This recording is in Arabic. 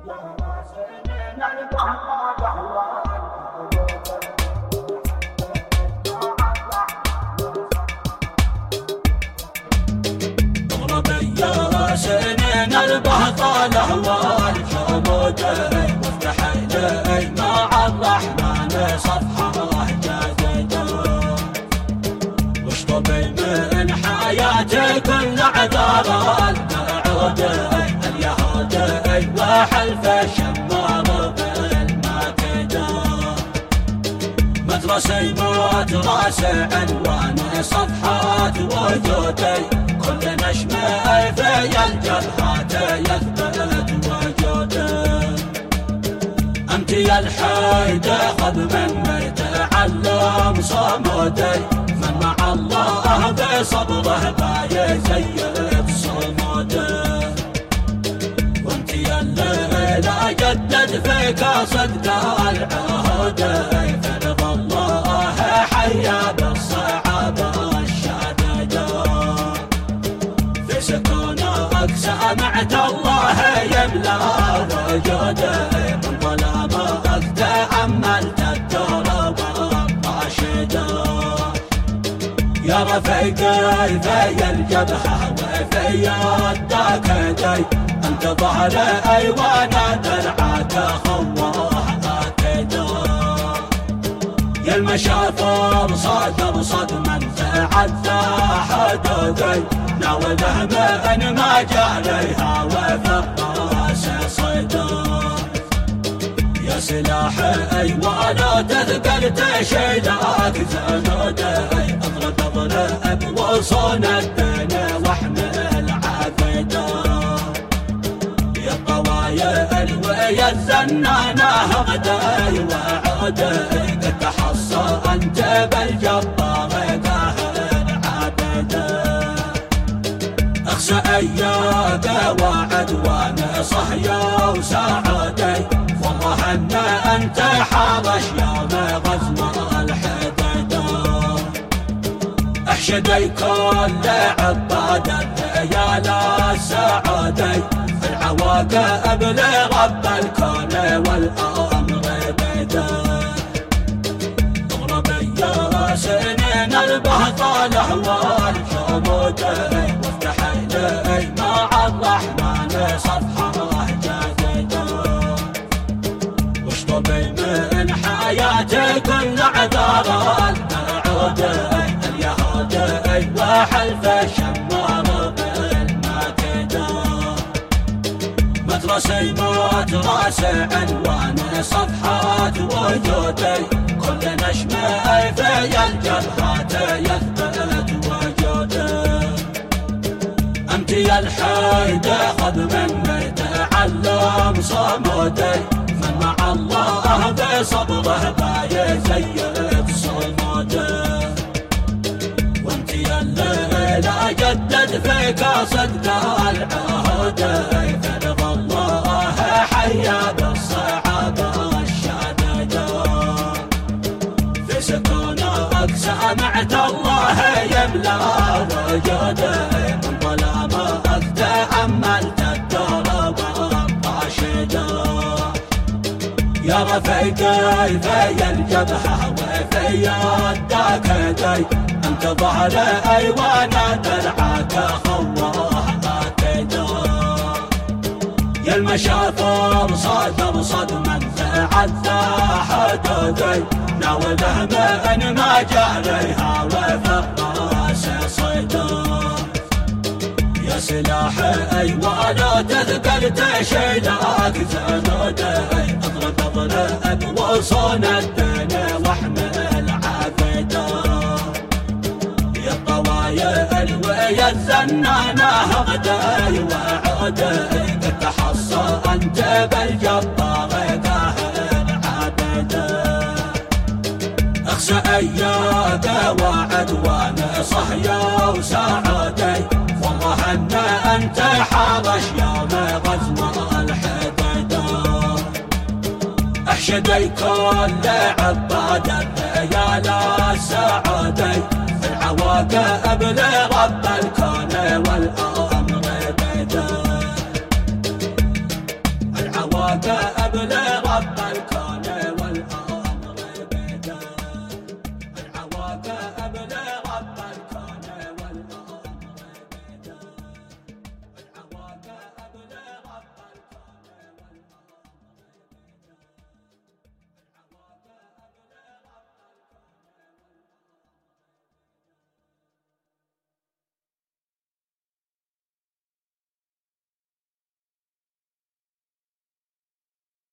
سنين البطل اهوال جموده وافتح لي مع الرحمن صفحه جديده واشطبي من حياتي كل عذار المعوده اليهودي وحلف الشمار بالمكيده مدرسي عنوان صفحات وجودي كل نشمة في الجبهات يثبت وجوده أنت يا الحيدة خذ مني تعلم صمودي من مع الله بصبره بايزيد صموده وانت يا اللي لا جدد فيك صدق العهود في رضا الله حيا بالصعب سكونك سمعت الله يملأ وجوده من ظلامك تأملت الدرب الراشده يا رفيقي في الجبهة وفي يدك يدي انت ظهري وانا درعك خواه اكيده يا المشافر صدر صدما تعدى حدودي ناوله من ما جاليها وفقاس صيده يا سلاحي ولا تثقل تشيلك زنودي اضرب اضرب وصون الدين واحمل عقيده يا الطوايل ويا الزنانه غدي وعودي قد تحصنت بالجبار قاهر عبيده اياك وعد وانا صحيا وسعادي والله ان انت حارش يوم غزو الحديده احشدي كل عباد الليال السعادي في العواقب لرب الكون والامر بيده اغربي يا سنين البطل اهوال جموده مع الرحمن صفحه جديده واشطبي من حياتي كل عذار المعوده اليهودي وحلف الشمار بالمكيده مدرسي عنوان صفحات وجودي كل نشمه في الجبهات يثبت وجوده أنت يا الحيدة خذ مني تعلم صمودي من مع الله بصبره بايزيد صموده وانت يا اللي لا جدد فيك صدق العهود في رضا الله حيا بالصعب الشديده في سكونك سمعت الله يملأ وجوده من ظلامك تأملت الدرب الراشده يا رفيقي في الجبهة وفي يدك يدي انت ظهري وانا درعك خواه اكيده يا المشافر صدر صدما تعدى حدودي ناوله من ما جاليها وفقاس صيده يا سلاحي ولا تثقل تشيلك زنودي اضرب اضرب وصون الدين واحمل عقيده يا الطوايل ويا الزنانه غدي وعودي قد تحصنت بالجبار قاهر عبيده اخشى اياك وعد وانا صحيا وسعادي والله ان انت حارش يوم غزو الحديده احشدي كل عباد الليال السعادي في العواقب لرب الكون والارض